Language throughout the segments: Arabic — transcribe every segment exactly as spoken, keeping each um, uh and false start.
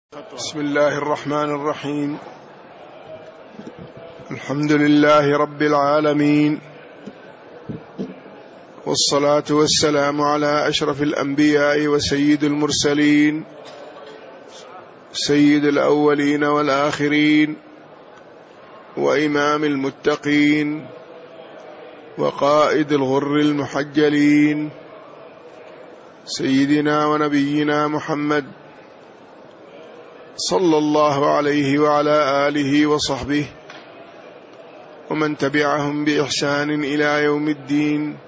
بسم الله الرحمن الرحيم. الحمد لله رب العالمين، والصلاة والسلام على أشرف الأنبياء وسيد المرسلين، سيد الأولين والآخرين، وإمام المتقين، وقائد الغر المحجلين، سيدنا ونبينا محمد صلى الله عليه وعلى آله وصحبه ومن تبعهم بإحسان إلى يوم الدين،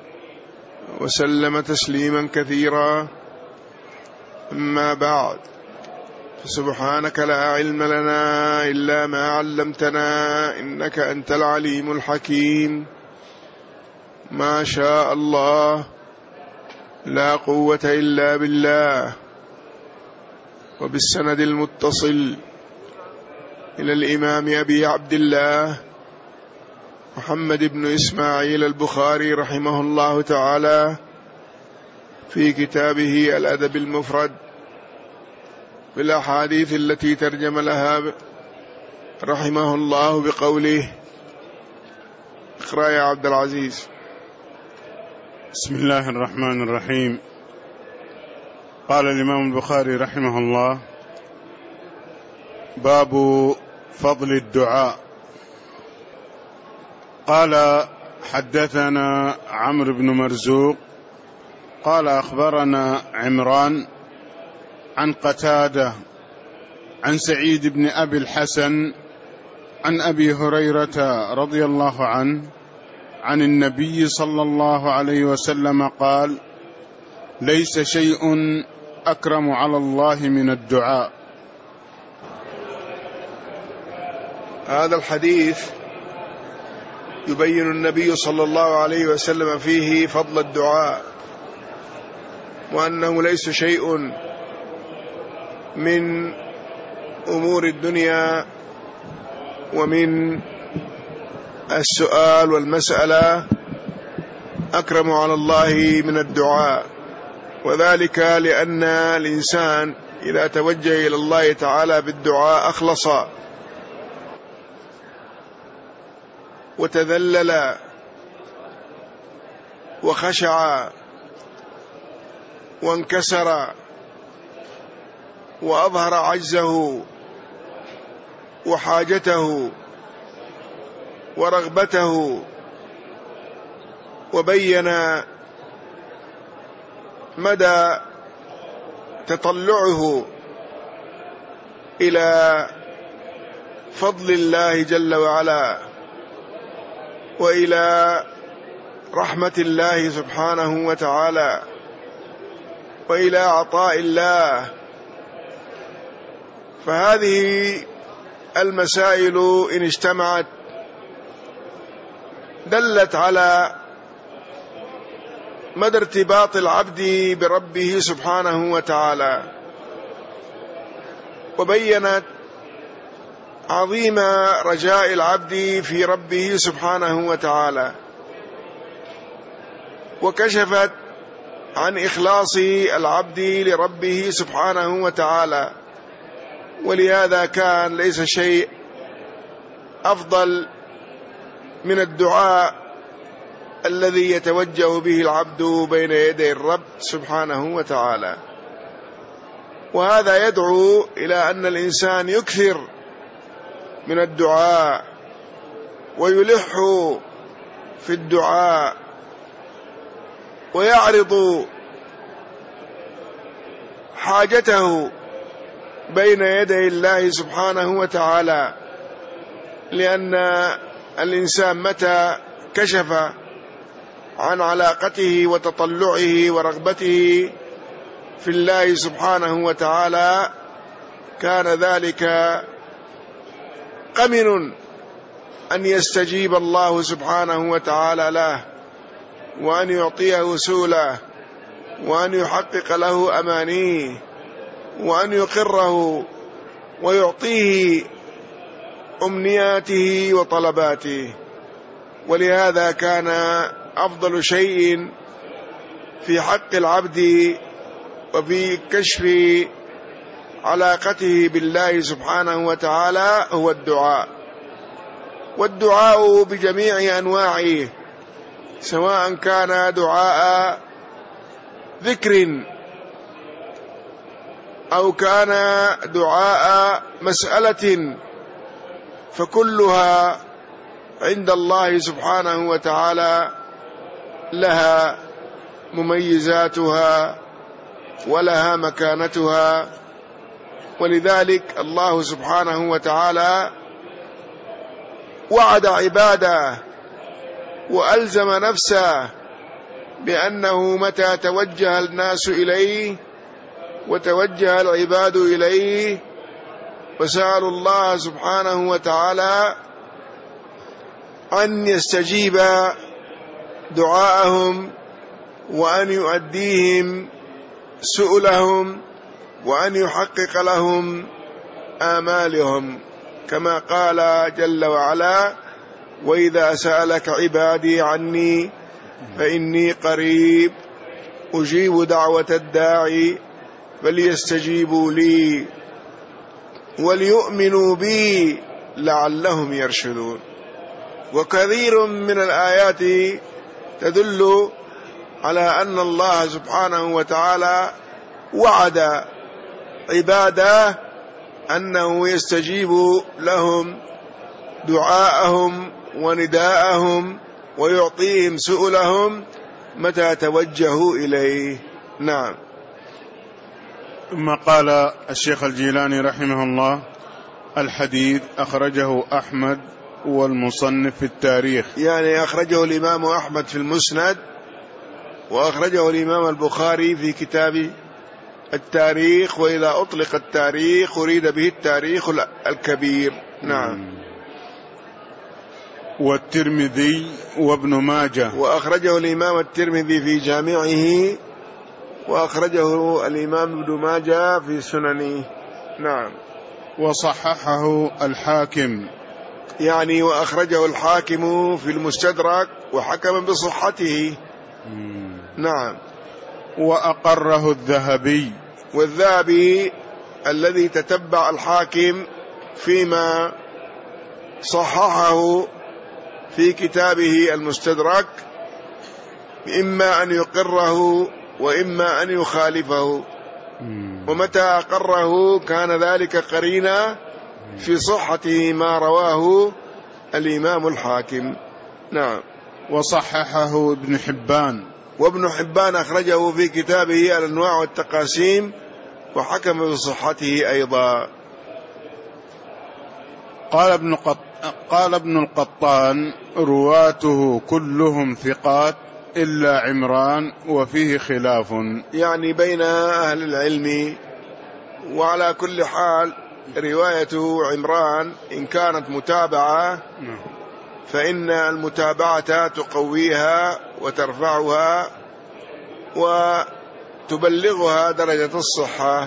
وسلم تسليما كثيرا. أما بعد، فسبحانك لا علم لنا إلا ما علمتنا إنك أنت العليم الحكيم. ما شاء الله، لا قوة إلا بالله. وبالسند المتصل إلى الإمام أبي عبد الله محمد بن إسماعيل البخاري رحمه الله تعالى في كتابه الأدب المفرد بالأحاديث التي ترجم لها رحمه الله بقوله: اقرأ يا عبد العزيز. بسم الله الرحمن الرحيم. قال الإمام البخاري رحمه الله: باب فضل الدعاء. قال: حدثنا عمرو بن مرزوق قال أخبرنا عمران عن قتادة عن سعيد بن أبي الحسن عن أبي هريرة رضي الله عنه عن النبي صلى الله عليه وسلم قال: ليس شيء أكرم على الله من الدعاء. هذا الحديث يبين النبي صلى الله عليه وسلم فيه فضل الدعاء، وأنه ليس شيء من أمور الدنيا ومن السؤال والمسألة أكرم على الله من الدعاء، وذلك لأن الإنسان إذا توجه إلى الله تعالى بالدعاء أخلص وتذلل وخشع وانكسر وأظهر عجزه وحاجته ورغبته، وبين مدى تطلعه إلى فضل الله جل وعلا وإلى رحمة الله سبحانه وتعالى وإلى عطاء الله. فهذه المسائل إن اجتمعت دلت على مدى ارتباط العبد بربه سبحانه وتعالى، وبينت عظيم رجاء العبد في ربه سبحانه وتعالى، وكشفت عن إخلاص العبد لربه سبحانه وتعالى. ولهذا كان ليس شيء أفضل من الدعاء الذي يتوجه به العبد بين يدي الرب سبحانه وتعالى. وهذا يدعو إلى أن الإنسان يكثر من الدعاء ويلح في الدعاء ويعرض حاجته بين يدي الله سبحانه وتعالى، لأن الإنسان متى كشف عن علاقته وتطلعه ورغبته في الله سبحانه وتعالى كان ذلك قمن أن يستجيب الله سبحانه وتعالى له، وأن يعطيه سؤله، وأن يحقق له أمانيه، وأن يقره ويعطيه أمنياته وطلباته. ولهذا كان أفضل شيء في حق العبد وفي كشف علاقته بالله سبحانه وتعالى هو الدعاء، والدعاء بجميع أنواعه، سواء كان دعاء ذكر أو كان دعاء مسألة، فكلها عند الله سبحانه وتعالى لها مميزاتها ولها مكانتها. ولذلك الله سبحانه وتعالى وعد عباده وألزم نفسه بأنه متى توجه الناس إليه وتوجه العباد إليه وسألوا الله سبحانه وتعالى أن يستجيب دعاءهم وأن يؤديهم سؤلهم وأن يحقق لهم آمالهم، كما قال جل وعلا: وإذا سألك عبادي عني فإني قريب أجيب دعوة الداعي فليستجيبوا لي وليؤمنوا بي لعلهم يرشدون. وكثير من الآيات تدل على أن الله سبحانه وتعالى وعد عباده أنه يستجيب لهم دعاءهم ونداءهم ويعطيهم سؤلهم متى توجهوا إليه. نعم. ثم قال الشيخ الجيلاني رحمه الله: الحديث أخرجه أحمد والمصنف في التاريخ، يعني أخرجه الإمام أحمد في المسند، وأخرجه الإمام البخاري في كتاب التاريخ، وإذا أطلق التاريخ أريد به التاريخ الكبير. نعم. والترمذي وابن ماجه، وأخرجه الإمام الترمذي في جامعه، وأخرجه الإمام ابن ماجه في سننه. نعم. وصححه الحاكم، يعني وأخرجه الحاكم في المستدرك وحكم بصحته. مم. نعم. وأقره الذهبي، والذهبي الذي تتبع الحاكم فيما صححه في كتابه المستدرك، إما أن يقره وإما أن يخالفه، ومتى أقره كان ذلك قرينا في صحة ما رواه الإمام الحاكم. نعم. وصححه ابن حبان، وابن حبان أخرجه في كتابه الأنواع والتقاسيم وحكم بصحته أيضا. قال ابن قط... قال ابن القطان: رواته كلهم ثقات إلا عمران وفيه خلاف، يعني بين أهل العلم. وعلى كل حال رواية عمران إن كانت متابعة فإن المتابعة تقويها وترفعها وتبلغها درجة الصحة.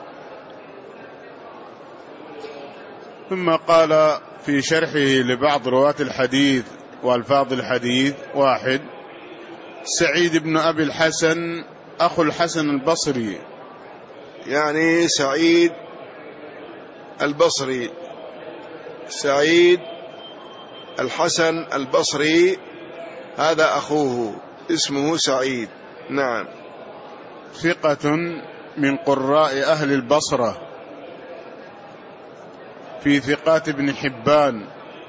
ثم قال في شرحه لبعض رواة الحديث والفاظ الحديث: واحد، سعيد بن أبي الحسن أخو الحسن البصري، يعني سعيد البصري، سعيد الحسن البصري هذا أخوه اسمه سعيد. نعم. ثقة من قراء أهل البصرة، في ثقات ابن حبان،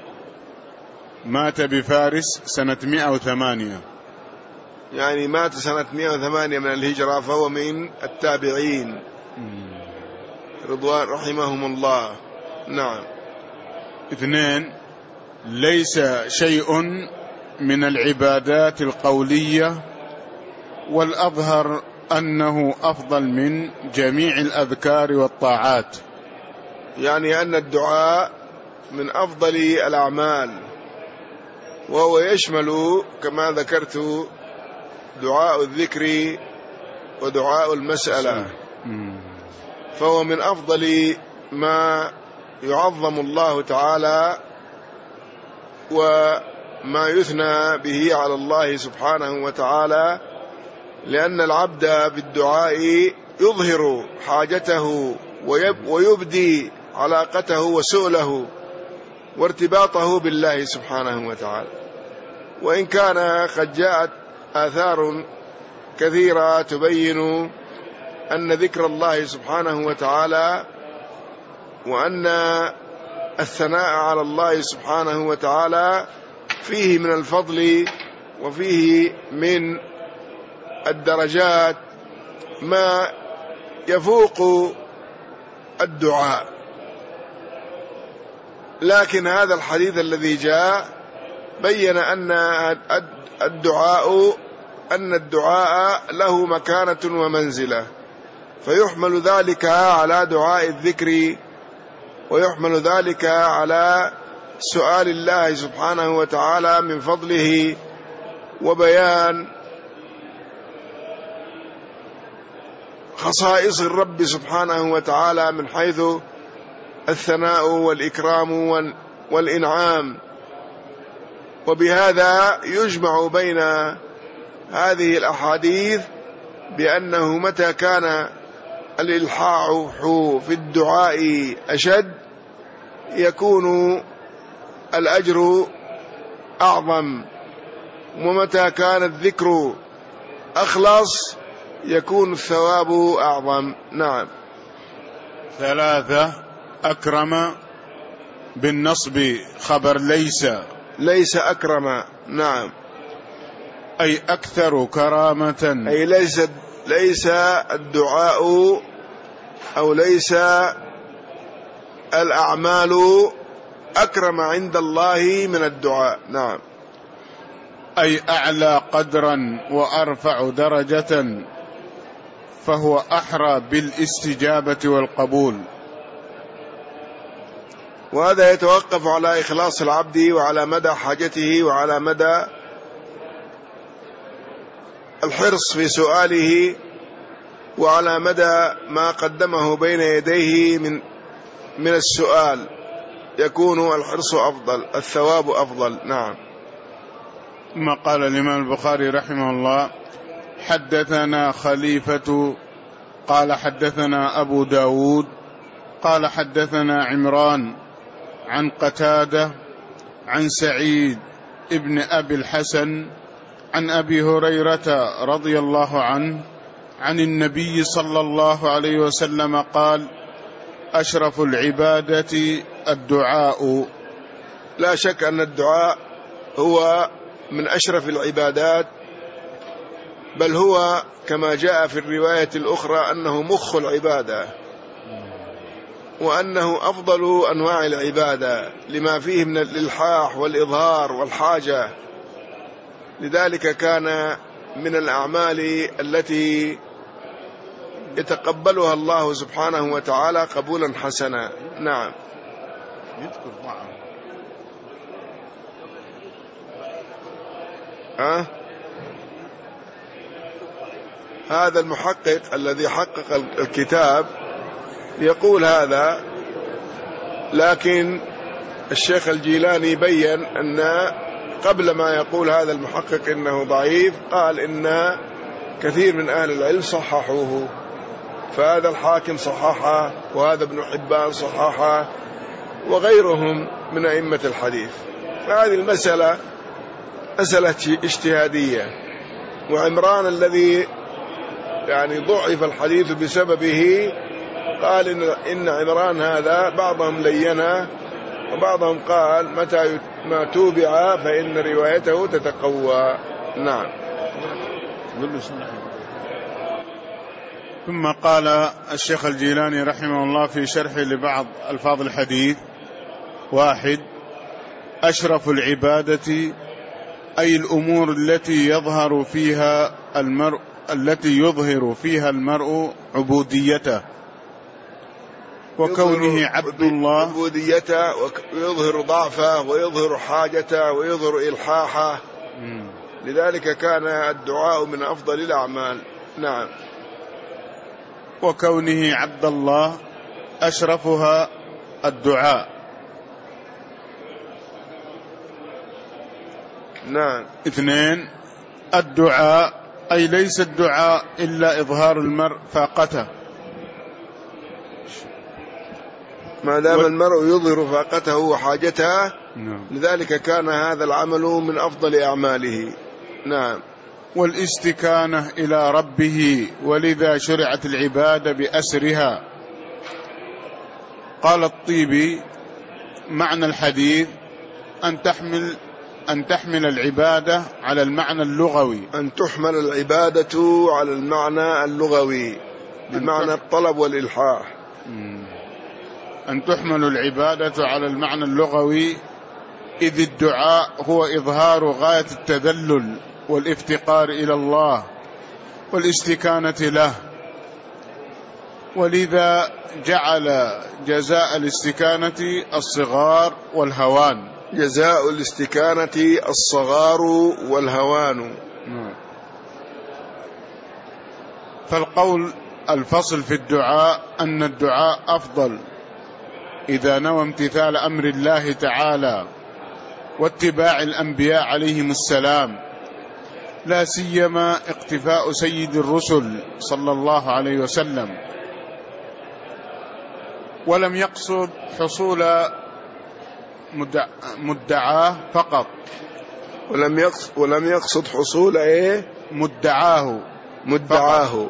مات بفارس سنة مئة وثمانية، يعني مات سنة مئة وثمانية من الهجرة، فهو من التابعين رضوان رحمهم الله. نعم. اثنين، ليس شيء من العبادات القولية، والأظهر أنه أفضل من جميع الأذكار والطاعات، يعني أن الدعاء من أفضل الأعمال، وهو يشمل كما ذكرت دعاء الذكر ودعاء المسألة، فهو من أفضل ما يعظم الله تعالى وما يثنى به على الله سبحانه وتعالى، لأن العبد بالدعاء يظهر حاجته ويبدي علاقته وسؤله وارتباطه بالله سبحانه وتعالى. وإن كان قد جاءت آثار كثيرة تبين أن ذكر الله سبحانه وتعالى وأن الثناء على الله سبحانه وتعالى فيه من الفضل وفيه من الدرجات ما يفوق الدعاء. لكن هذا الحديث الذي جاء بين أن الدعاء أن الدعاء له مكانة ومنزلة، فيحمل ذلك على دعاء الذكر، ويحمل ذلك على سؤال الله سبحانه وتعالى من فضله وبيان خصائص الرب سبحانه وتعالى من حيث الثناء والإكرام والإنعام. وبهذا يجمع بين هذه الأحاديث بأنه متى كان الإلحاح في الدعاء أشد يكون الأجر أعظم، ومتى كان الذكر أخلص يكون الثواب أعظم. نعم. ثلاثة. أكرم بالنصب خبر ليس ليس أكرم. نعم. أي أكثر كرامة، أي ليس ليس الدعاء أو ليس الأعمال أكرم عند الله من الدعاء. نعم. أي أعلى قدرا وأرفع درجة، فهو أحرى بالاستجابة والقبول. وهذا يتوقف على إخلاص العبد وعلى مدى حاجته وعلى مدى الحرص في سؤاله وعلى مدى ما قدمه بين يديه من من السؤال، يكون الحرص أفضل، الثواب أفضل. نعم. ثم قال الإمام البخاري رحمه الله: حدثنا خليفة قال حدثنا أبو داود قال حدثنا عمران عن قتادة عن سعيد ابن أبي الحسن عن أبي هريرة رضي الله عنه عن النبي صلى الله عليه وسلم قال: أشرف العبادة الدعاء. لا شك أن الدعاء هو من أشرف العبادات، بل هو كما جاء في الرواية الأخرى أنه مخ العبادة، وأنه أفضل أنواع العبادة لما فيه من الإلحاح والإظهار والحاجة. لذلك كان من الأعمال التي يتقبلها الله سبحانه وتعالى قبولا حسنا. نعم. أه؟ هذا المحقق الذي حقق الكتاب يقول هذا، لكن الشيخ الجيلاني بيّن أن قبل ما يقول هذا المحقق إنه ضعيف قال إن كثير من أهل العلم صححوه، فهذا الحاكم صححه، وهذا ابن حبان صححه، وغيرهم من أئمة الحديث. فهذه المسألة مسألة اجتهادية. وعمران الذي يعني ضعف الحديث بسببه قال إن, إن عمران هذا بعضهم لينه وبعضهم قال متى ما توبع فإن روايته تتقوى. نعم. ثم قال الشيخ الجيلاني رحمه الله في شرح لبعض ألفاظ الحديث: واحد، أشرف العبادة أي الأمور التي يظهر فيها المرء التي يظهر فيها المرء عبوديته وكونه عبد الله، عبوديته ويظهر ضعفه ويظهر حاجته ويظهر إلحاحه. لذلك كان الدعاء من أفضل الأعمال. نعم. وكونه عبد الله أشرفها الدعاء. نعم. اثنين، الدعاء أي ليس الدعاء إلا إظهار المرء فاقته، ما دام المرء يظهر فاقته وحاجته. نعم. لذلك كان هذا العمل من أفضل أعماله. نعم. والاستكانة إلى ربه، ولذا شرعت العبادة بأسرها. قال الطيبي: معنى الحديث أن تحمل أن تحمل العبادة على المعنى اللغوي، أن تحمل العبادة على المعنى اللغوي بمعنى الطلب والإلحاح. أن تحمل العبادة على المعنى اللغوي، إذ الدعاء هو إظهار غاية التذلل والافتقار إلى الله والاستكانة له، ولذا جعل جزاء الاستكانة الصغار والهوان. جزاء الاستكانة الصغار والهوان. فالقول الفصل في الدعاء أن الدعاء أفضل إذا نوى امتثال أمر الله تعالى واتباع الأنبياء عليهم السلام، لا سيما اقتفاء سيد الرسل صلى الله عليه وسلم، ولم يقصد حصول مدعاه فقط. ولم يقصد ولم يقصد حصول ايه مدعاه مدعاه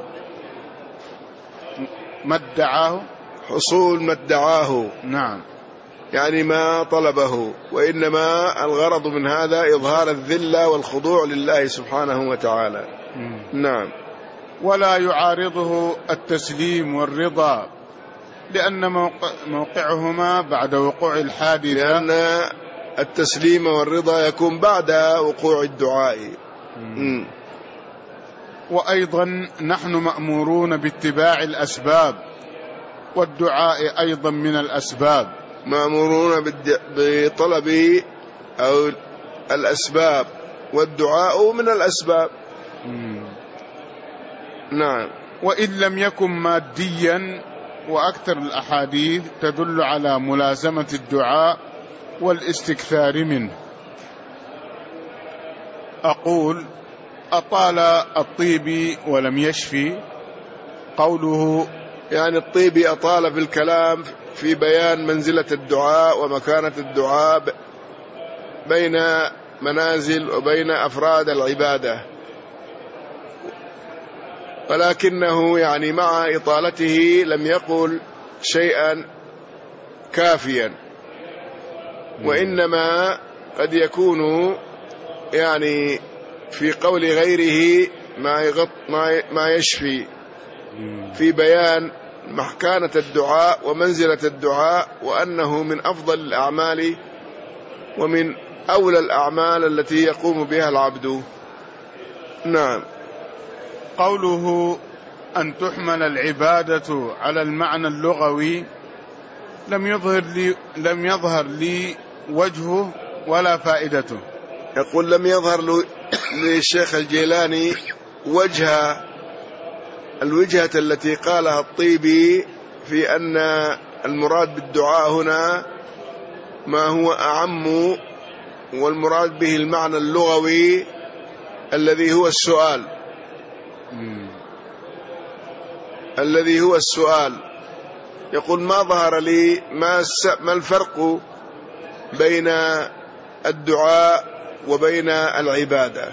مدعاه حصول مدعاه. نعم. يعني ما طلبه، وإنما الغرض من هذا إظهار الذلة والخضوع لله سبحانه وتعالى. م. نعم. ولا يعارضه التسليم والرضا، لأن موقع موقعهما بعد وقوع الحادثة، لأن التسليم والرضا يكون بعد وقوع الدعاء. م. وأيضا نحن مأمورون باتباع الأسباب، والدعاء أيضا من الأسباب. مأمورون بطلب أو الأسباب، والدعاء من الأسباب. م. نعم. وإن لم يكن ماديا، وأكثر الأحاديث تدل على ملازمة الدعاء والاستكثار منه. أقول: أطال الطيبي ولم يشفي. قوله يعني الطيبي أطال في الكلام في بيان منزلة الدعاء ومكانة الدعاء بين منازل وبين أفراد العبادة، ولكنه يعني مع إطالته لم يقل شيئا كافيا، وإنما قد يكون يعني في قول غيره ما يغط ما يشفي في بيان مكانة الدعاء ومنزلة الدعاء، وأنه من أفضل الأعمال ومن أولى الأعمال التي يقوم بها العبد. نعم. قوله أن تحمل العبادة على المعنى اللغوي لم يظهر لي لم يظهر لي وجهه ولا فائدته. يقول: لم يظهر للشيخ الجيلاني وجه الوجهة التي قالها الطيبي في أن المراد بالدعاء هنا ما هو أعم، والمراد به المعنى اللغوي الذي هو السؤال الذي هو السؤال. يقول: ما ظهر لي ما, ما الفرق بين الدعاء وبين العبادة،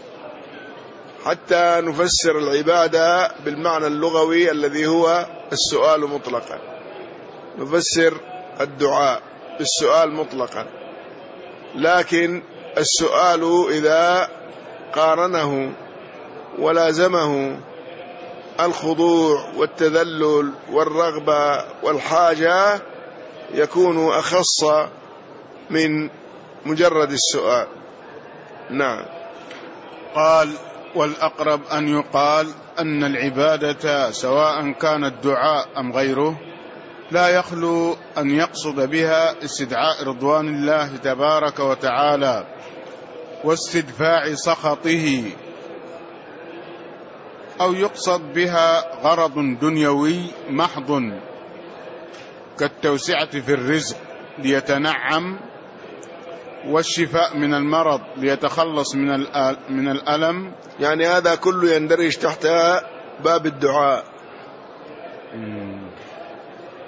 حتى نفسر العبادة بالمعنى اللغوي الذي هو السؤال مطلقا، نفسر الدعاء بالسؤال مطلقا. لكن السؤال إذا قارنه ولازمه الخضوع والتذلل والرغبة والحاجة يكون أخص من مجرد السؤال. نعم. قال: والأقرب أن يقال أن العبادة سواء كان الدعاء أم غيره لا يخلو أن يقصد بها استدعاء رضوان الله تبارك وتعالى واستدفاع سخطه، أو يقصد بها غرض دنيوي محض كالتوسعة في الرزق ليتنعم، والشفاء من المرض ليتخلص من من الألم. يعني هذا كله يندرج تحت باب الدعاء.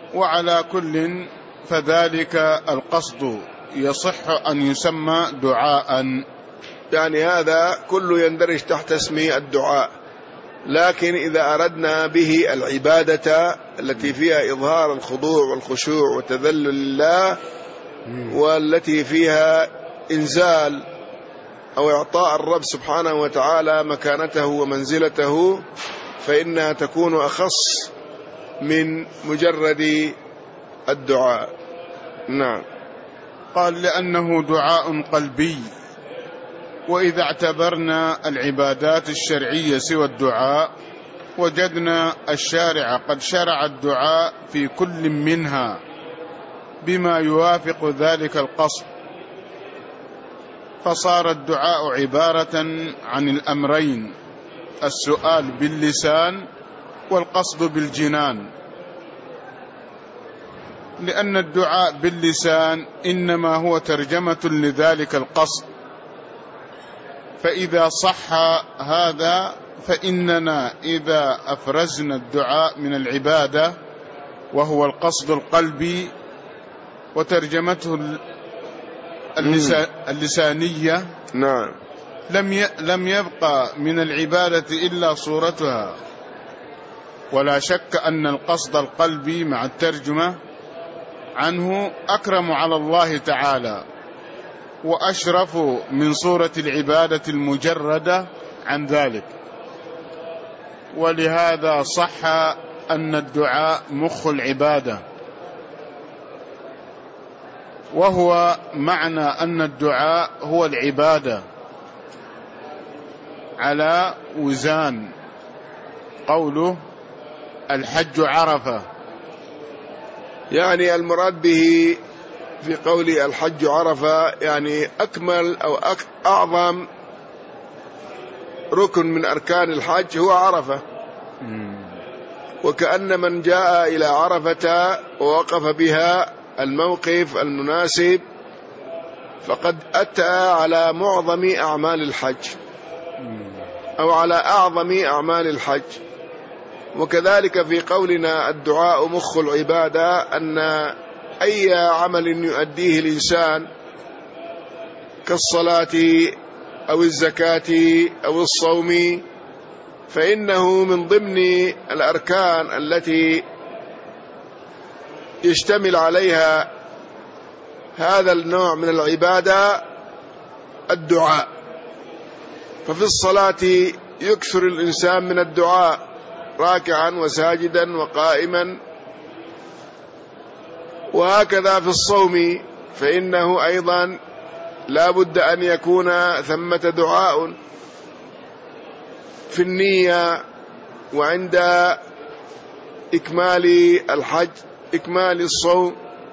وعلى كل فذلك القصد يصح أن يسمى دعاء، يعني هذا كله يندرج تحت اسم الدعاء. لكن إذا أردنا به العبادة التي فيها إظهار الخضوع والخشوع وتذلل لله، والتي فيها إنزال أو إعطاء الرب سبحانه وتعالى مكانته ومنزلته، فإنها تكون أخص من مجرد الدعاء. نعم. قال لأنه دعاء قلبي. وإذا اعتبرنا العبادات الشرعية سوى الدعاء وجدنا الشارع قد شرع الدعاء في كل منها بما يوافق ذلك القصد، فصار الدعاء عبارة عن الأمرين: السؤال باللسان والقصد بالجنان. لأن الدعاء باللسان إنما هو ترجمة لذلك القصد، فإذا صح هذا فإننا إذا أفرزنا الدعاء من العبادة وهو القصد القلبي وترجمته اللسانية، نعم، لم لم يبقى من العبادة إلا صورتها. ولا شك أن القصد القلبي مع الترجمة عنه أكرم على الله تعالى وأشرف من صورة العبادة المجردة عن ذلك. ولهذا صح أن الدعاء مخ العبادة، وهو معنى أن الدعاء هو العبادة على وزان قوله الحج عرفة. يعني المراد به في قول الحج عرفة يعني أكمل أو أعظم ركن من أركان الحج هو عرفة. وكأن من جاء إلى عرفة ووقف بها الموقف المناسب فقد أتى على معظم أعمال الحج أو على أعظم أعمال الحج. وكذلك في قولنا الدعاء مخ العبادة، أن أي عمل يؤديه الإنسان كالصلاة أو الزكاة أو الصوم فإنه من ضمن الأركان التي يشتمل عليها هذا النوع من العبادة الدعاء. ففي الصلاة يكثر الإنسان من الدعاء راكعا وساجدا وقائما، وهكذا في الصوم فإنه أيضا لا بد أن يكون ثمة دعاء في النية وعند إكمال الحج إكمال الصوم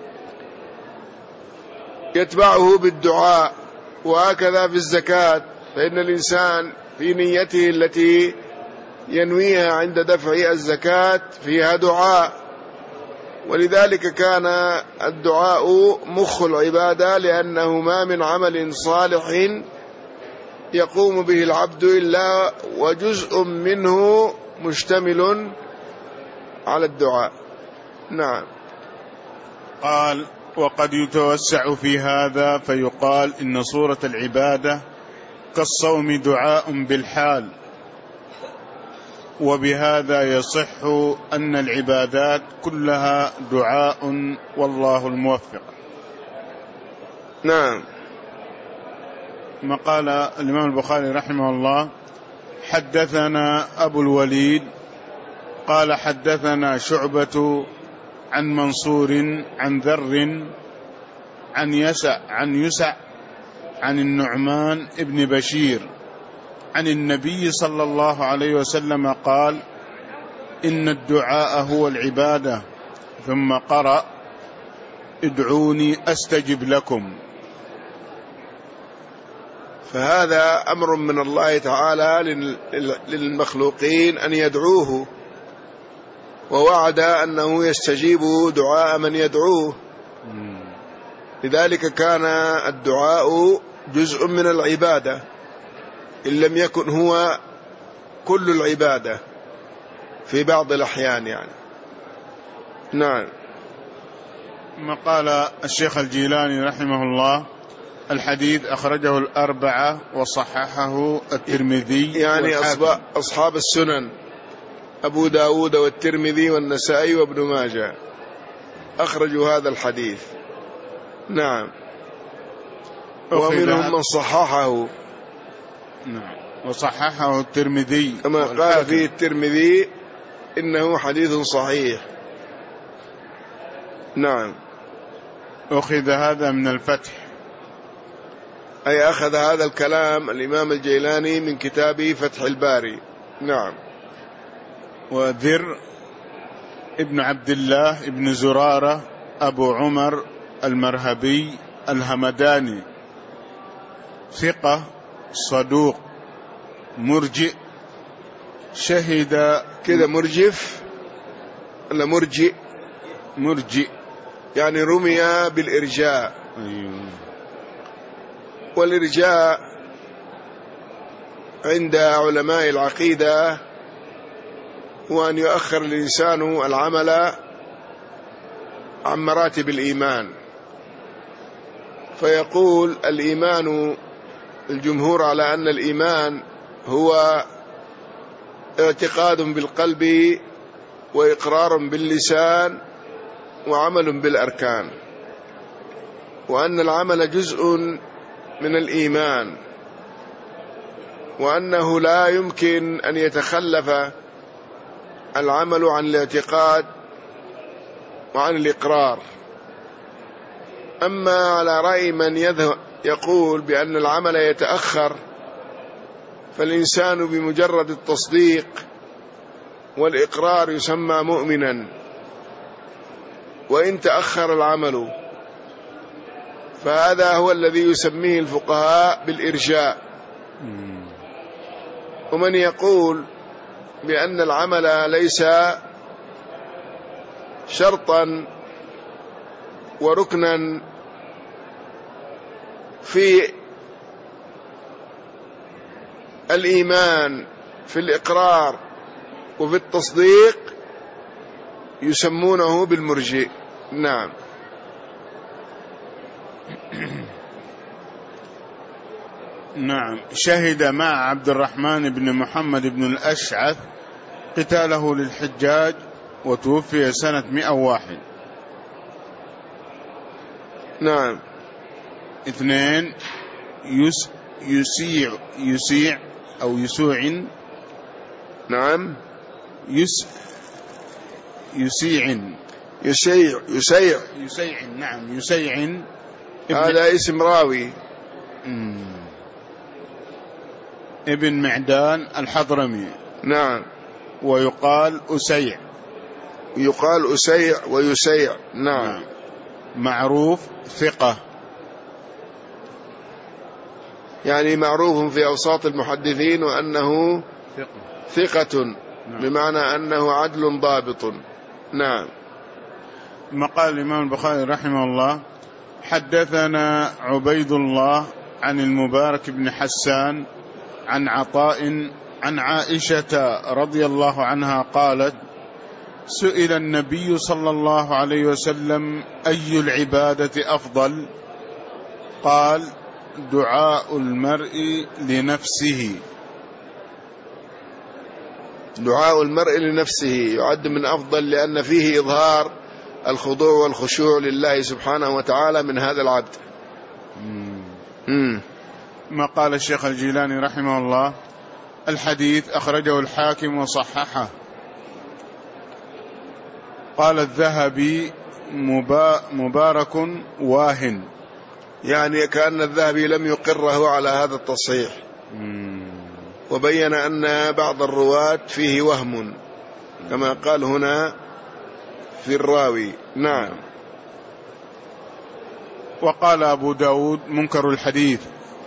يتبعه بالدعاء. وهكذا في الزكاة فإن الإنسان في نيته التي ينويها عند دفع الزكاة فيها دعاء. ولذلك كان الدعاء مخ العبادة، لأنه ما من عمل صالح يقوم به العبد إلا وجزء منه مشتمل على الدعاء. نعم. قال: وقد يتوسع في هذا فيقال إن صورة العبادة كالصوم دعاء بالحال، وبهذا يصح أن العبادات كلها دعاء، والله الموفق. نعم. ما قال الإمام البخاري رحمه الله: حدثنا أبو الوليد قال حدثنا شعبة عن منصور عن ذر عن يسع عن يسع عن النعمان ابن بشير عن النبي صلى الله عليه وسلم قال: إن الدعاء هو العبادة. ثم قرأ: ادعوني أستجب لكم. فهذا أمر من الله تعالى للمخلوقين أن يدعوه، ووعد أنه يستجيب دعاء من يدعوه. لذلك كان الدعاء جزء من العبادة إن لم يكن هو كل العبادة في بعض الأحيان يعني. نعم. ما قال الشيخ الجيلاني رحمه الله: الحديث أخرجه الأربعة وصححه الترمذي، يعني أصحاب السنن أبو داود والترمذي والنسائي وابن ماجه أخرجوا هذا الحديث. نعم. ومنهم من صححه. نعم. وصححه الترمذي كما قال فيه الترمذي إنه حديث صحيح. نعم. أخذ هذا من الفتح، أي أخذ هذا الكلام الإمام الجيلاني من كتابه فتح الباري. نعم. وذر ابن عبد الله ابن زرارة أبو عمر المرهبي الهمداني، ثقة صدوق مرجئ، شهد كذا مرجف ولا مرجئ؟ مرجئ يعني رمي بالإرجاء. أيوه. والإرجاء عند علماء العقيدة هو أن يؤخر الإنسان العمل عن مراتب الإيمان، فيقول الإيمان، الجمهور على أن الإيمان هو اعتقاد بالقلب وإقرار باللسان وعمل بالأركان، وأن العمل جزء من الإيمان، وأنه لا يمكن أن يتخلف العمل عن الاعتقاد وعن الإقرار. أما على رأي من يذهب يقول بأن العمل يتأخر، فالإنسان بمجرد التصديق والإقرار يسمى مؤمنا، وإن تأخر العمل فهذا هو الذي يسميه الفقهاء بالإرجاء. ومن يقول بأن العمل ليس شرطا وركنا في الإيمان في الإقرار وفي التصديق يسمونه بالمرجئ. نعم. نعم. شهد مع عبد الرحمن بن محمد بن الأشعث قتاله للحجاج وتوفي سنة مئة وواحد. نعم. اثنين، يس يسيع يسيع أو يسوع. نعم. يس يسيع يسيع يسيع يسيع نعم يسيع هذا اسم راوي. مم. ابن معدان الحضرمي. نعم. ويقال أسيع، يقال أسيع ويسيع. نعم. نعم. معروف ثقة، يعني معروف في أوساط المحدثين وأنه ثقة, ثقة. نعم. بمعنى أنه عدل ضابط. نعم. مقال الإمام البخاري رحمه الله: حدثنا عبيد الله عن المبارك بن حسان عن عطاء عن عائشة رضي الله عنها قالت: سئل النبي صلى الله عليه وسلم أي العبادة أفضل؟ قال: دعاء المرء لنفسه. دعاء المرء لنفسه يعد من أفضل، لأن فيه إظهار الخضوع والخشوع لله سبحانه وتعالى من هذا العبد. مم. ما قال الشيخ الجيلاني رحمه الله: الحديث أخرجه الحاكم وصححه. قال الذهبي: مبارك واهن، يعني كأن الذهبي لم يقره على هذا التصحيح. مم. وبين أن بعض الرواة فيه وهم كما قال هنا في الراوي. نعم. وقال أبو داود: منكر الحديث.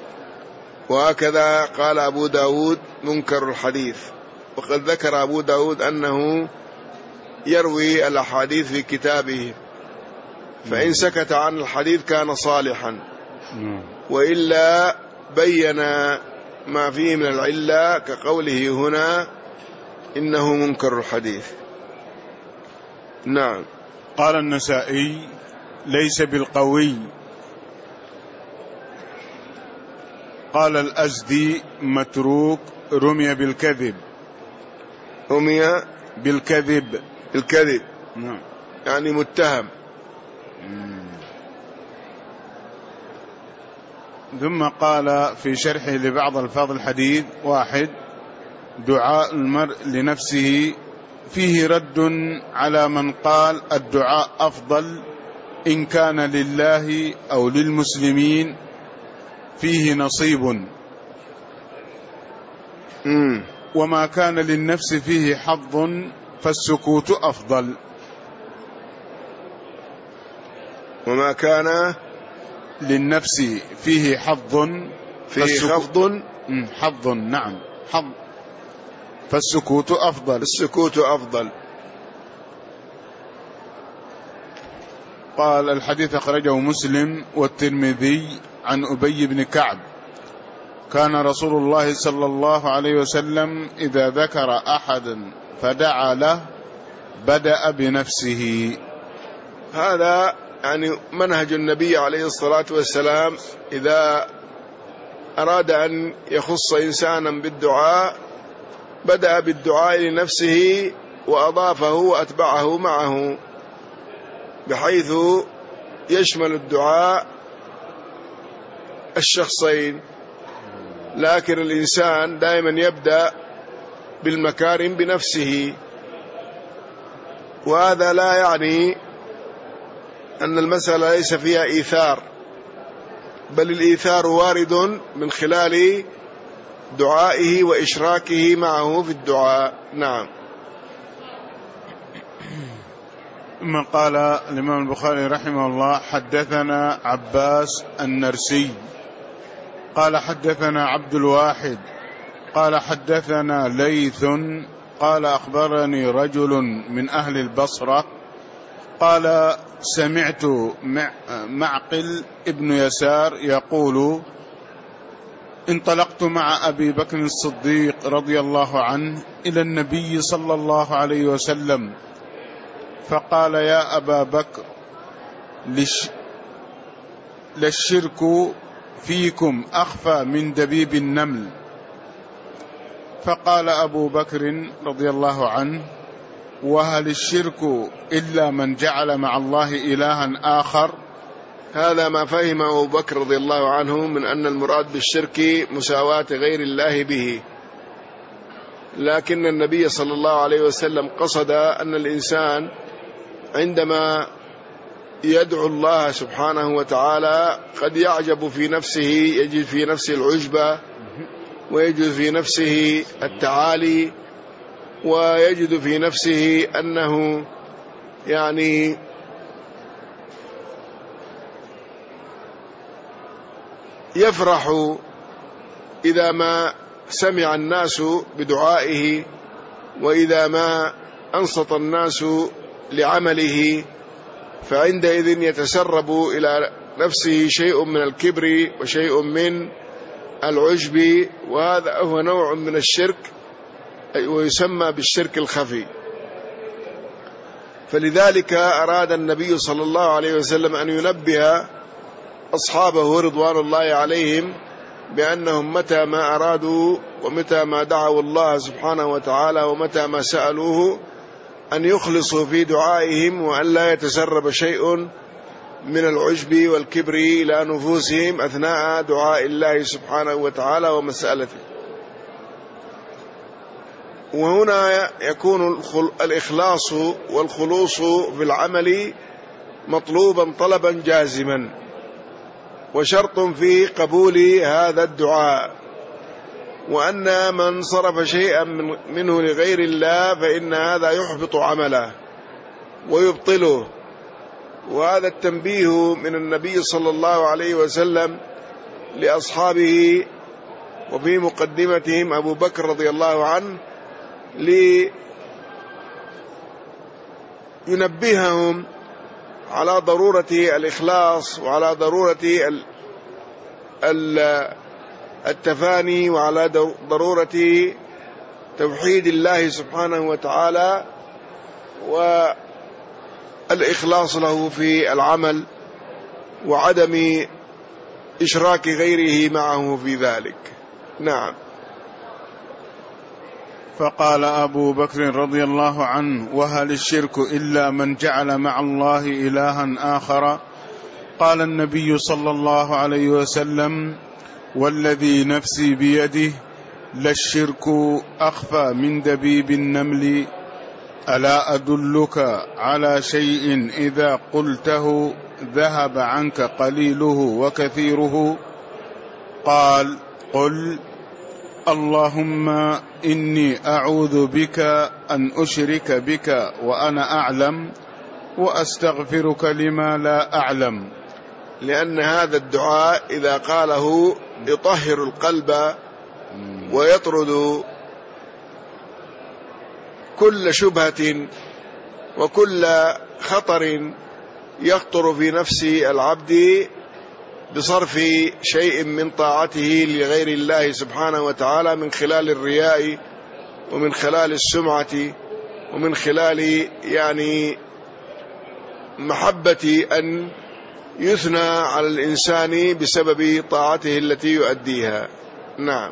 وهكذا قال أبو داود منكر الحديث. وقد ذكر أبو داود أنه يروي الأحاديث في كتابه، فإن سكت عن الحديث كان صالحا، وإلا بين ما فيه من العلة كقوله هنا إنه منكر الحديث. نعم. قال النسائي: ليس بالقوي. قال الأزدي متروك رمي بالكذب. رمي بالكذب بالكذب نعم. يعني متهم. ثم قال في شرحه لبعض الفاظ الحديث: واحد، دعاء المرء لنفسه فيه رد على من قال الدعاء أفضل إن كان لله أو للمسلمين فيه نصيب، مم. وما كان للنفس فيه حظ فالسكوت أفضل. وما كان للنفس فيه حظ فيه خفض حظ نعم حظ فالسكوت أفضل. السكوت أفضل. قال الحديث أخرجه مسلم والترمذي عن أبي بن كعب: كان رسول الله صلى الله عليه وسلم إذا ذكر أحدا فدعا له بدأ بنفسه. هذا يعني منهج النبي عليه الصلاة والسلام، إذا أراد أن يخص إنسانا بالدعاء بدأ بالدعاء لنفسه وأضافه وأتبعه معه، بحيث يشمل الدعاء الشخصين. لكن الإنسان دائما يبدأ بالمكارم بنفسه، وهذا لا يعني أن المسألة ليس فيها إيثار، بل الإيثار وارد من خلال دعائه وإشراكه معه في الدعاء. نعم. ثم قال الإمام البخاري رحمه الله: حدثنا عباس النرسي قال حدثنا عبد الواحد قال حدثنا ليث قال أخبرني رجل من أهل البصرة قال: سمعت معقل ابن يسار يقول: انطلقت مع أبي بكر الصديق رضي الله عنه إلى النبي صلى الله عليه وسلم فقال: يا أبا بكر، لش للشرك فيكم أخفى من دبيب النمل. فقال أبو بكر رضي الله عنه: وهل الشرك إلا من جعل مع الله إلها آخر؟ هذا ما فهم أبو بكر رضي الله عنه من أن المراد بالشرك مساواة غير الله به، لكن النبي صلى الله عليه وسلم قصد أن الإنسان عندما يدعو الله سبحانه وتعالى قد يعجب في نفسه، يجد في نفسه العجبة، ويجد في نفسه التعالي، ويجد في نفسه أنه يعني يفرح إذا ما سمع الناس بدعائه، وإذا ما أنصت الناس لعمله، فعندئذ يتسرب إلى نفسه شيء من الكبر وشيء من العجب، وهذا هو نوع من الشرك ويسمى بالشرك الخفي. فلذلك أراد النبي صلى الله عليه وسلم أن ينبه أصحابه رضوان الله عليهم بأنهم متى ما أرادوا ومتى ما دعوا الله سبحانه وتعالى ومتى ما سألوه أن يخلصوا في دعائهم، وأن لا يتسرب شيء من العجب والكبر إلى نفوسهم أثناء دعاء الله سبحانه وتعالى ومسألته. وهنا يكون الإخلاص والخلوص في العمل مطلوبا طلبا جازما، وشرط في قبول هذا الدعاء، وأن من صرف شيئا منه لغير الله فإن هذا يحبط عمله ويبطله. وهذا التنبيه من النبي صلى الله عليه وسلم لأصحابه، وفي مقدمتهم أبو بكر رضي الله عنه، لينبههم على ضرورة الإخلاص، وعلى ضرورة التفاني، وعلى ضرورة توحيد الله سبحانه وتعالى والإخلاص له في العمل وعدم إشراك غيره معه في ذلك. نعم. فقال أبو بكر رضي الله عنه: وهل الشرك إلا من جعل مع الله إلها آخر؟ قال النبي صلى الله عليه وسلم: والذي نفسي بيده للشرك أخفى من دبيب النمل، ألا أدلك على شيء إذا قلته ذهب عنك قليله وكثيره؟ قال: قل: اللهم إني أعوذ بك أن أشرك بك وأنا أعلم، وأستغفرك لما لا أعلم. لأن هذا الدعاء إذا قاله يطهر القلب ويطرد كل شبهة وكل خطر يخطر في نفس العبد بصرف شيء من طاعته لغير الله سبحانه وتعالى، من خلال الرياء ومن خلال السمعة ومن خلال يعني محبة أن يثنى على الإنسان بسبب طاعته التي يؤديها. نعم.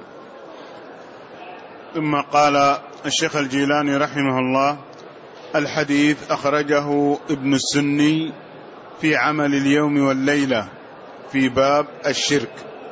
ثم قال الشيخ الجيلاني رحمه الله: الحديث أخرجه ابن السني في عمل اليوم والليلة في باب الشرك.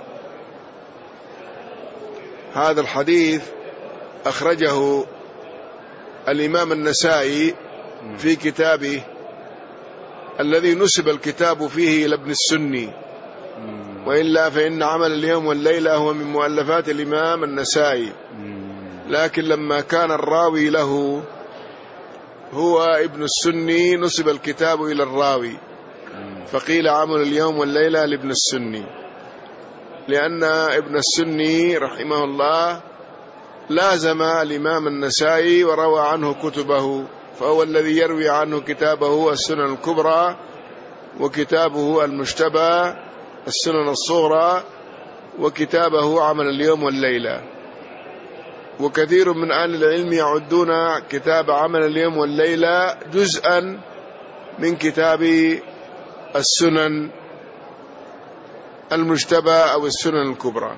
هذا الحديث أخرجه الإمام النسائي في كتابه الذي نسب الكتاب فيه إلى ابن السني، وإلا فإن عمل اليوم والليلة هو من مؤلفات الإمام النسائي، لكن لما كان الراوي له هو ابن السني نسب الكتاب إلى الراوي، فقيل عمل اليوم والليلة لابن السني، لأن ابن السني رحمه الله لازم الإمام النسائي وروى عنه كتبه، فهو الذي يروي عنه كتابه السنن الكبرى، وكتابه المجتبى السنن الصغرى، وكتابه عمل اليوم والليلة. وكثير من أهل العلم يعدون كتاب عمل اليوم والليلة جزءا من كتاب السنن المجتبى أو السنن الكبرى.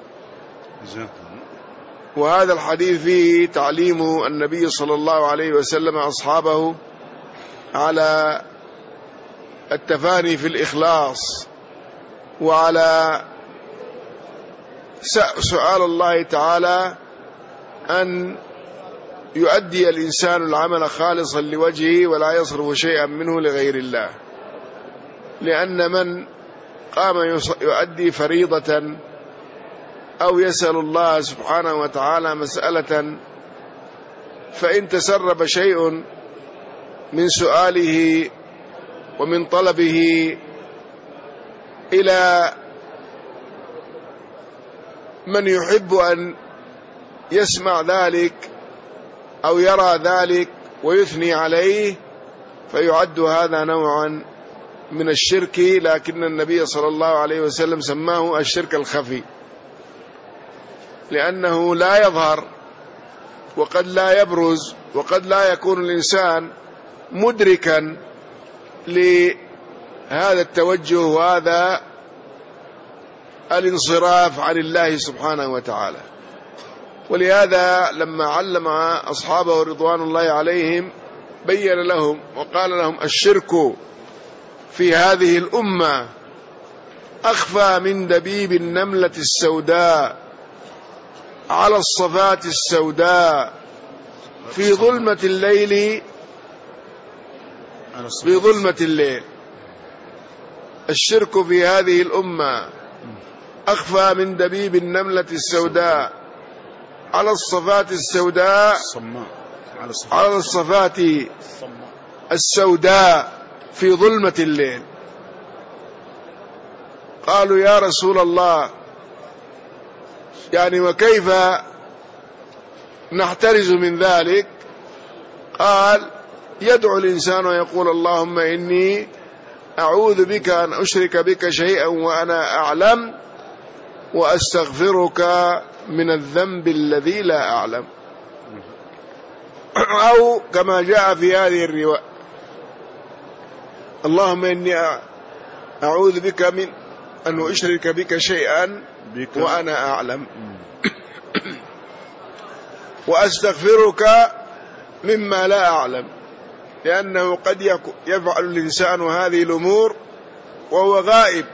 وهذا الحديث فيه تعليم النبي صلى الله عليه وسلم أصحابه على التفاني في الإخلاص، وعلى سؤال الله تعالى أن يؤدي الإنسان العمل خالصا لوجهه ولا يصرف شيئا منه لغير الله، لأن من قام يؤدي فريضة أو يسأل الله سبحانه وتعالى مسألة، فإن تسرب شيء من سؤاله ومن طلبه إلى من يحب أن يسمع ذلك أو يرى ذلك ويثني عليه، فيعد هذا نوعا من الشرك، لكن النبي صلى الله عليه وسلم سماه الشرك الخفي، لأنه لا يظهر وقد لا يبرز، وقد لا يكون الإنسان مدركا لهذا التوجه وهذا الانصراف عن الله سبحانه وتعالى. ولهذا لما علم أصحابه رضوان الله عليهم بين لهم وقال لهم: الشرك في هذه الأمة أخفى من دبيب النملة السوداء على الصفات السوداء في ظلمة الليل في ظلمة الليل. الشرك في هذه الأمة أخفى من دبيب النملة السوداء على الصفات السوداء على الصفات السوداء في ظلمة الليل. قالوا: يا رسول الله، يعني وكيف نحترز من ذلك؟ قال: يدعو الإنسان ويقول: اللهم إني أعوذ بك أن أشرك بك شيئا وأنا أعلم، وأستغفرك من الذنب الذي لا أعلم. أو كما جاء في هذه الرواية: اللهم إني أعوذ بك من أن أشرك بك شيئا بك وأنا أعلم وأستغفرك مما لا أعلم، لأنه قد يفعل الإنسان هذه الأمور وهو غائب،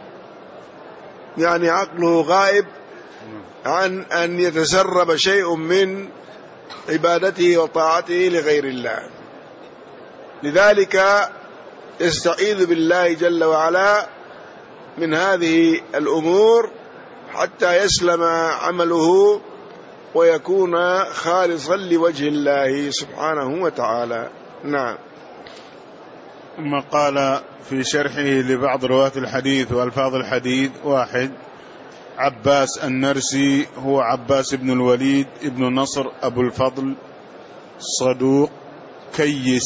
يعني عقله غائب عن أن يتسرب شيء من عبادته وطاعته لغير الله، لذلك يستعيذ بالله جل وعلا من هذه الأمور حتى يسلم عمله ويكون خالصا لوجه الله سبحانه وتعالى. نعم. ثم قال في شرحه لبعض رواة الحديث وألفاظ الحديث: واحد، عباس النرسي هو عباس بن الوليد ابن نصر أبو الفضل، صدوق كيس،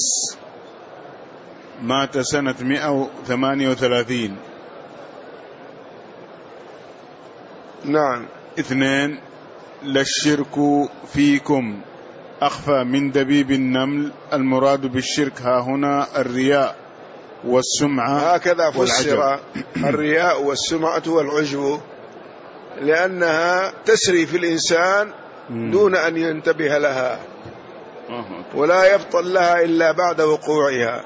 مات سنة مئة وثمانية وثلاثين. نعم. اثنين، للشرك فيكم أخفى من دبيب النمل، المراد بالشرك ها هنا الرياء والسمعة، هكذا فسر الرياء والسمعة والعجب، لأنها تسري في الإنسان دون أن ينتبه لها، ولا يفطن لها إلا بعد وقوعها.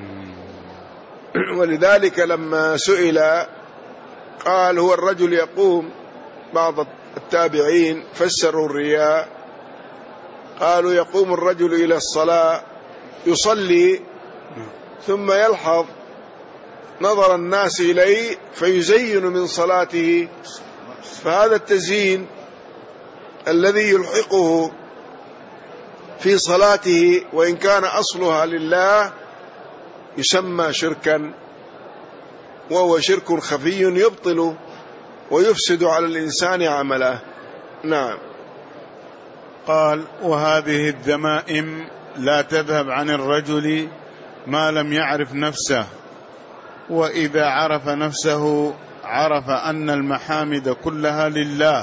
ولذلك لما سئل قال: هو الرجل يقوم، بعض التابعين فسروا الرياء قالوا: يقوم الرجل إلى الصلاة يصلي ثم يلحظ نظر الناس إليه فيزين من صلاته، فهذا التزيين الذي يلحقه في صلاته وإن كان أصلها لله يسمى شركا، وهو شرك خفي يبطل ويفسد على الإنسان عمله. نعم. قال: وهذه الذمائم لا تذهب عن الرجل ما لم يعرف نفسه، وإذا عرف نفسه عرف أن المحامد كلها لله،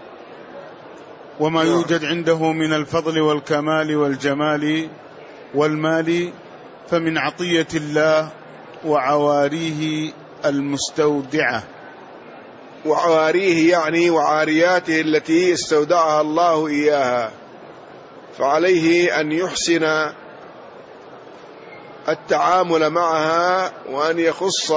وما يوجد عنده من الفضل والكمال والجمال والمال فمن عطية الله وعواريه المستودعة. وعواريه يعني وعارياته التي استودعها الله إياها، فعليه أن يحسن التعامل معها وأن يخص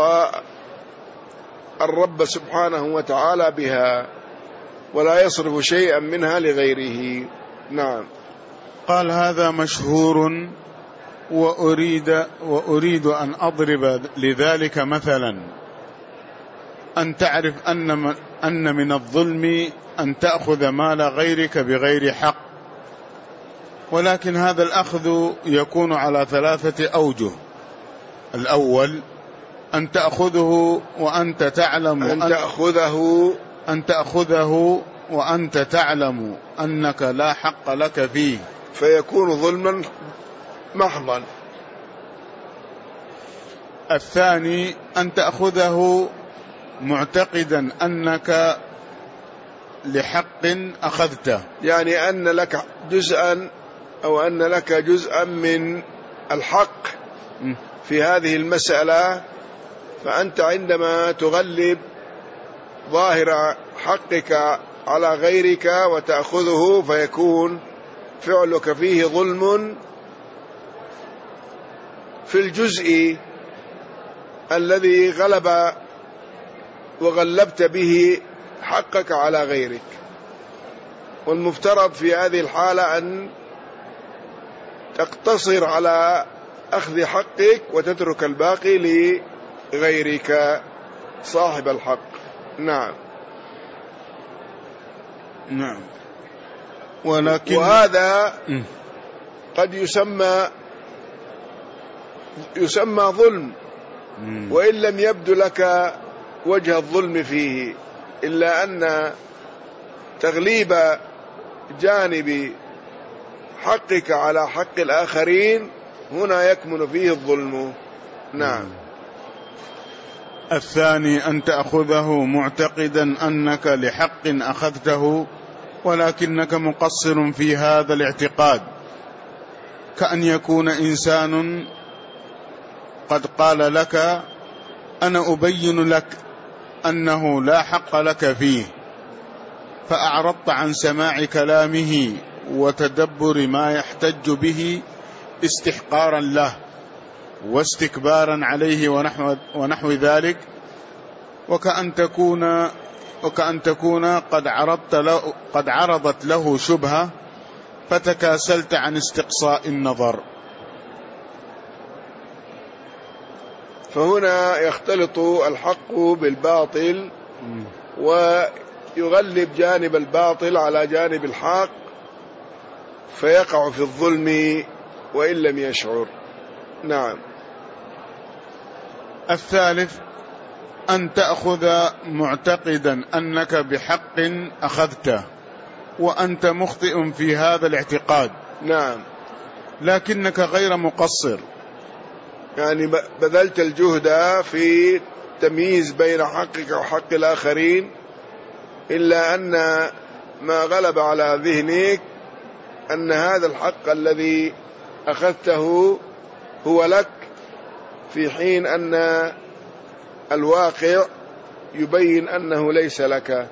الرب سبحانه وتعالى بها، ولا يصرف شيئا منها لغيره. نعم. قال: هذا مشهور، وأريد, وأريد أن أضرب لذلك مثلا، أن تعرف أن, أن من الظلم أن تأخذ مال غيرك بغير حق، ولكن هذا الأخذ يكون على ثلاثة أوجه. الأول أن تأخذه وأنت تعلم أن تأخذه أن تأخذه وأنت تعلم أنك لا حق لك فيه، فيكون ظلما محضا. الثاني أن تأخذه معتقدا أنك لحق أخذته، يعني أن لك جزءا أو أن لك جزءا من الحق في هذه المسألة، فأنت عندما تغلب ظاهر حقك على غيرك وتأخذه فيكون فعلك فيه ظلم في الجزء الذي غلب وغلبت به حقك على غيرك. والمفترض في هذه الحالة أن تقتصر على أخذ حقك وتترك الباقي لغيرك صاحب الحق. نعم. نعم. ولكن وهذا قد يسمى يسمى ظلم، وإن لم يبدو لك وجه الظلم فيه، إلا أن تغليب جانب حقك على حق الآخرين هنا يكمن فيه الظلم. نعم. الثاني أن تأخذه معتقدا أنك لحق أخذته ولكنك مقصر في هذا الاعتقاد، كأن يكون إنسان قد قال لك أنا أبين لك أنه لا حق لك فيه، فأعرضت عن سماع كلامه وتدبر ما يحتج به استحقارا له واستكبارا عليه ونحو, ونحو ذلك، وكأن تكون وكأن تكون قد عرضت له قد عرضت له شبهة فتكاسلت عن استقصاء النظر. فهنا يختلط الحق بالباطل ويغلب جانب الباطل على جانب الحق، فيقع في الظلم وإن لم يشعر. نعم. الثالث أن تأخذ معتقدا أنك بحق أخذته وأنت مخطئ في هذا الاعتقاد. نعم. لكنك غير مقصر، يعني بذلت الجهد في تمييز بين حقك وحق الآخرين، إلا أن ما غلب على ذهنك أن هذا الحق الذي أخذته هو لك، في حين أن الواقع يبين أنه ليس لك.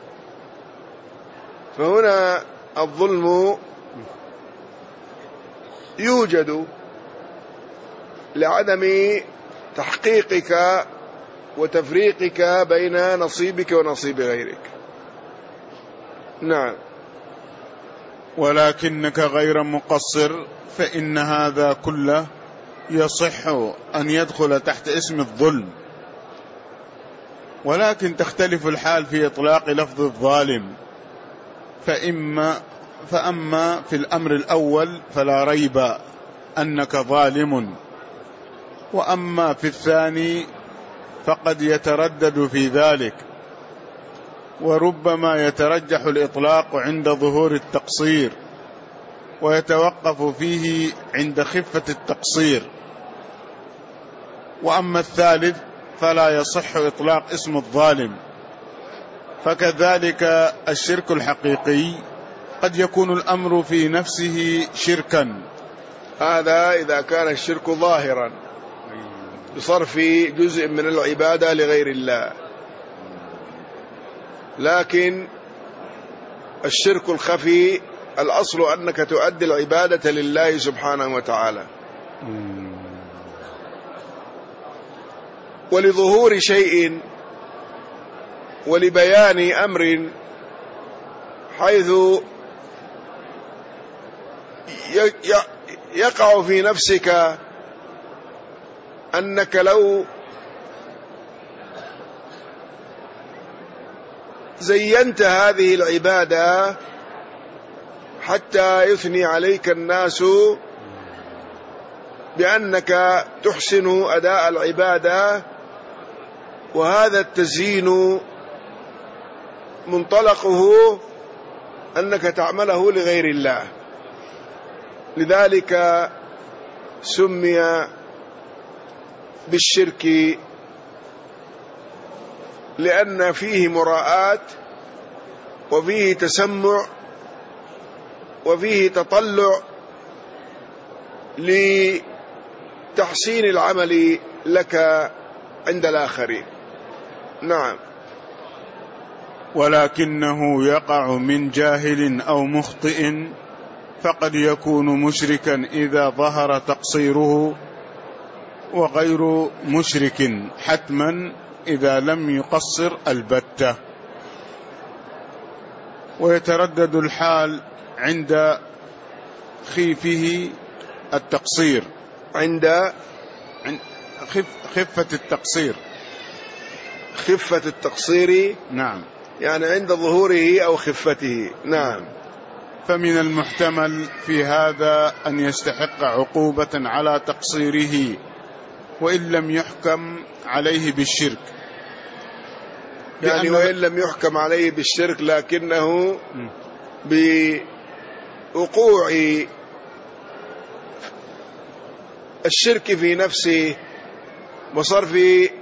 فهنا الظلم يوجد لعدم تحقيقك وتفريقك بين نصيبك ونصيب غيرك. نعم. ولكنك غير مقصر، فإن هذا كله يصح أن يدخل تحت اسم الظلم، ولكن تختلف الحال في إطلاق لفظ الظالم. فإما فأما في الأمر الأول فلا ريب أنك ظالم، وأما في الثاني فقد يتردد في ذلك، وربما يترجح الإطلاق عند ظهور التقصير ويتوقف فيه عند خفة التقصير. وأما الثالث فلا يصح إطلاق اسم الظالم. فكذلك الشرك الحقيقي قد يكون الأمر في نفسه شركا، هذا إذا كان الشرك ظاهرا بصرف جزء من العبادة لغير الله. لكن الشرك الخفي الأصل أنك تؤدي العبادة لله سبحانه وتعالى. ولظهور شيء ولبيان أمر حيث يقع في نفسك أنك لو زينت هذه العبادة حتى يثني عليك الناس بأنك تحسن أداء العبادة، وهذا التزيين منطلقه أنك تعمله لغير الله، لذلك سمي بالشرك، لأن فيه مراءة وفيه تسمع وفيه تطلع لتحسين العمل لك عند الآخرين. نعم. ولكنه يقع من جاهل أو مخطئ، فقد يكون مشركا إذا ظهر تقصيره، وغير مشرك حتما إذا لم يقصر البتة. ويتردد الحال عند خيفه التقصير، عند خفة التقصير خفة التقصير نعم، يعني عند ظهوره أو خفته. نعم. فمن المحتمل في هذا أن يستحق عقوبة على تقصيره وإن لم يحكم عليه بالشرك، يعني وإن لم يحكم عليه بالشرك، لكنه بوقوع الشرك في نفسه وصرف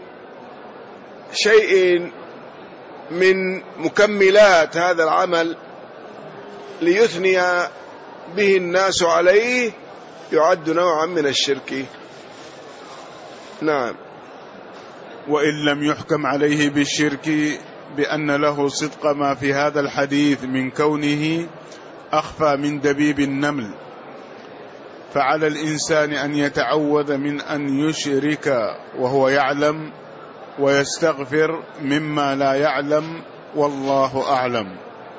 شيء من مكملات هذا العمل ليثني به الناس عليه يعد نوعا من الشرك. نعم. وإن لم يحكم عليه بالشرك بأن له صدق ما في هذا الحديث من كونه أخفى من دبيب النمل، فعلى الإنسان أن يتعوذ من أن يشرك وهو يعلم، ويستغفر مما لا يعلم، والله أعلم.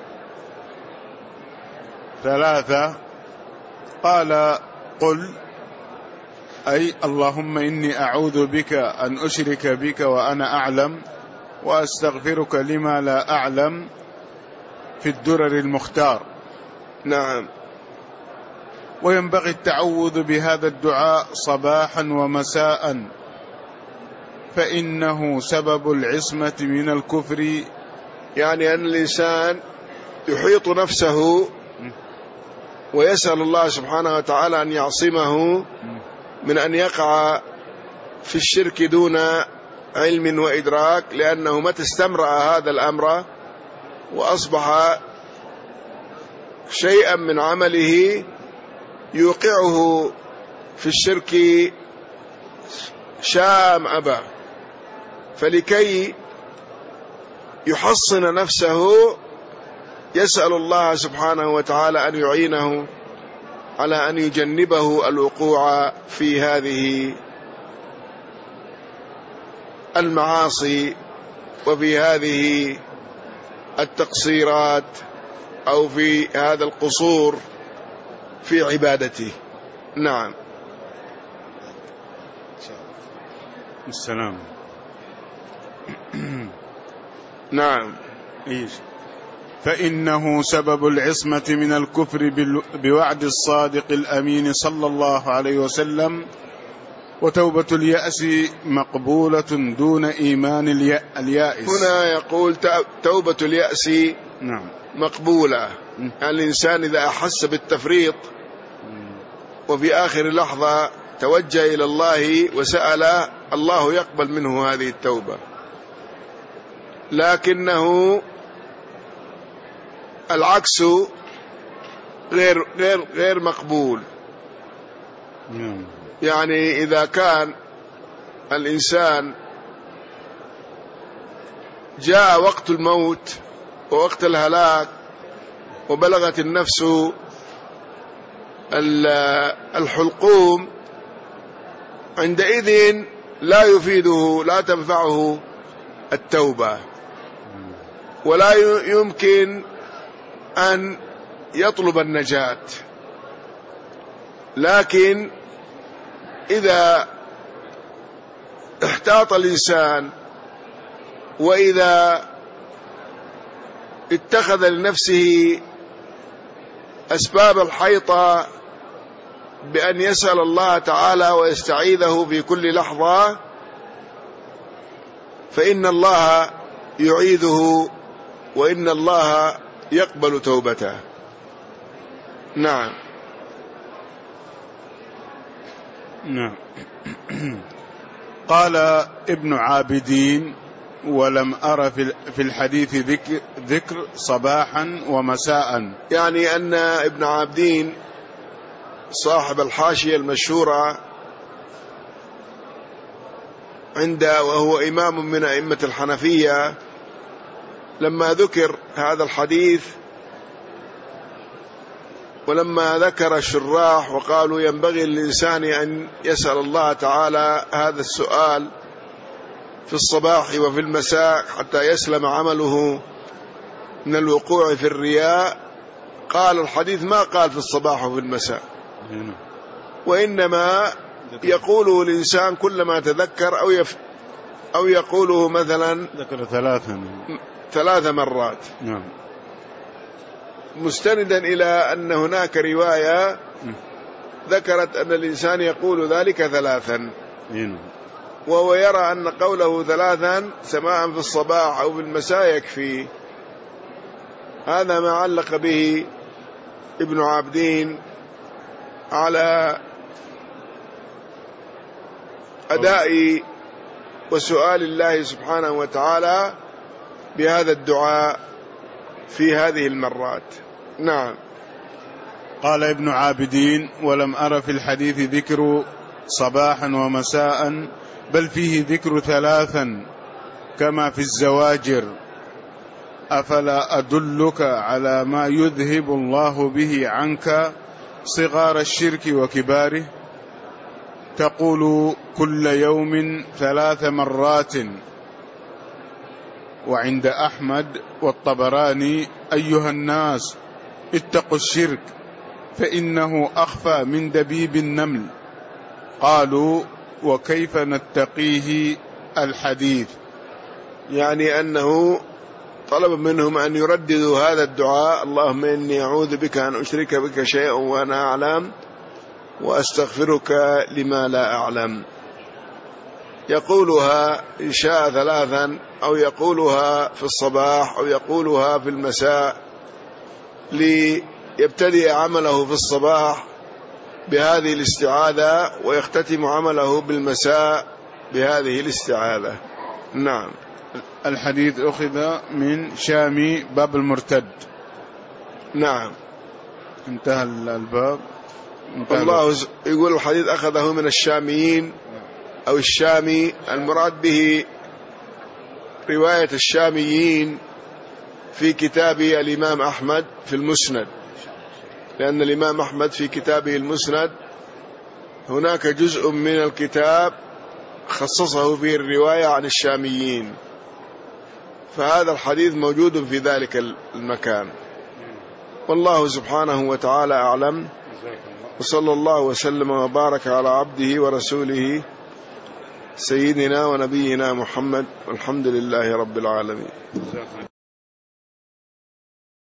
ثلاثة، قال قل أي اللهم إني أعوذ بك أن أشرك بك وأنا أعلم، وأستغفرك لما لا أعلم، في الدرر المختار. نعم. وينبغي التعوذ بهذا الدعاء صباحا ومساء، فإنه سبب العصمة من الكفر. يعني أن الإنسان يحيط نفسه ويسأل الله سبحانه وتعالى أن يعصمه من أن يقع في الشرك دون علم وإدراك، لأنه متى استمرأ هذا الأمر وأصبح شيئا من عمله يوقعه في الشرك شاء أم أبى، فلكي يحصن نفسه يسأل الله سبحانه وتعالى أن يعينه على أن يجنبه الوقوع في هذه المعاصي وفي هذه التقصيرات أو في هذا القصور في عبادته. نعم. السلام. نعم. إيش؟ فإنه سبب العصمة من الكفر بوعد الصادق الأمين صلى الله عليه وسلم. وتوبة اليأس مقبولة دون إيمان اليائس. هنا يقول توبة اليأس نعم مقبولة. يعني الإنسان إذا أحس بالتفريط وفي آخر لحظة توجه إلى الله وسأل الله يقبل منه هذه التوبة، لكنه العكس غير غير غير مقبول. يعني إذا كان الإنسان جاء وقت الموت ووقت الهلاك وبلغت النفس الحلقوم، عندئذ لا يفيده لا تنفعه التوبة، ولا يمكن أن يطلب النجاة. لكن إذا احتاط الإنسان وإذا اتخذ لنفسه أسباب الحيطة بأن يسأل الله تعالى ويستعيذه في كل لحظة، فإن الله يعيذه وإن الله يقبل توبته. نعم. نعم. قال ابن عابدين: ولم أرى في الحديث ذكر, ذكر صباحا ومساء. يعني أن ابن عابدين صاحب الحاشية المشهورة عند وهو إمام من أئمة الحنفية، لما ذكر هذا الحديث ولما ذكر الشراح وقالوا ينبغي للإنسان أن يسأل الله تعالى هذا السؤال في الصباح وفي المساء حتى يسلم عمله من الوقوع في الرياء، قال الحديث ما قال في الصباح وفي المساء، وإنما يقوله الإنسان كلما تذكر أو يف أو يقوله مثلا ذكر ثلاثا ثلاث مرات. نعم. مستندا إلى أن هناك رواية ذكرت أن الإنسان يقول ذلك ثلاثا، وهو يرى أن قوله ثلاثا سماعا في الصباح أو في المساء يكفي. هذا ما علق به ابن عابدين على أداء وسؤال الله سبحانه وتعالى بهذا الدعاء في هذه المرات. نعم. قال ابن عابدين: ولم أر في الحديث ذكر صباحا ومساء، بل فيه ذكر ثلاثا كما في الزواجر: أفلا أدلك على ما يذهب الله به عنك صغار الشرك وكباره؟ تقول كل يوم ثلاث مرات. وعند أحمد والطبراني: أيها الناس اتقوا الشرك فإنه أخفى من دبيب النمل. قالوا: وكيف نتقيه؟ الحديث. يعني أنه طلب منهم أن يرددوا هذا الدعاء: اللهم إني أعوذ بك أن أشرك بك شيئا وأنا أعلم وأستغفرك لما لا أعلم. يقولها إن شاء ثلاثا، أو يقولها في الصباح، أو يقولها في المساء، ليبتدئ عمله في الصباح بهذه الاستعاذة ويختتم عمله بالمساء بهذه الاستعاذة. نعم. الحديث أخذ من شامي باب المرتد. نعم. انتهى الباب. انتهى الله يقول الحديث أخذه من الشاميين أو الشامي، المراد به رواية الشاميين في كتاب الإمام أحمد في المسند، لأن الإمام أحمد في كتابه المسند هناك جزء من الكتاب خصصه فيه الرواية عن الشاميين، فهذا الحديث موجود في ذلك المكان. والله سبحانه وتعالى أعلم، وصلى الله وسلم وبارك على عبده ورسوله سيدنا ونبينا محمد، والحمد لله رب العالمين.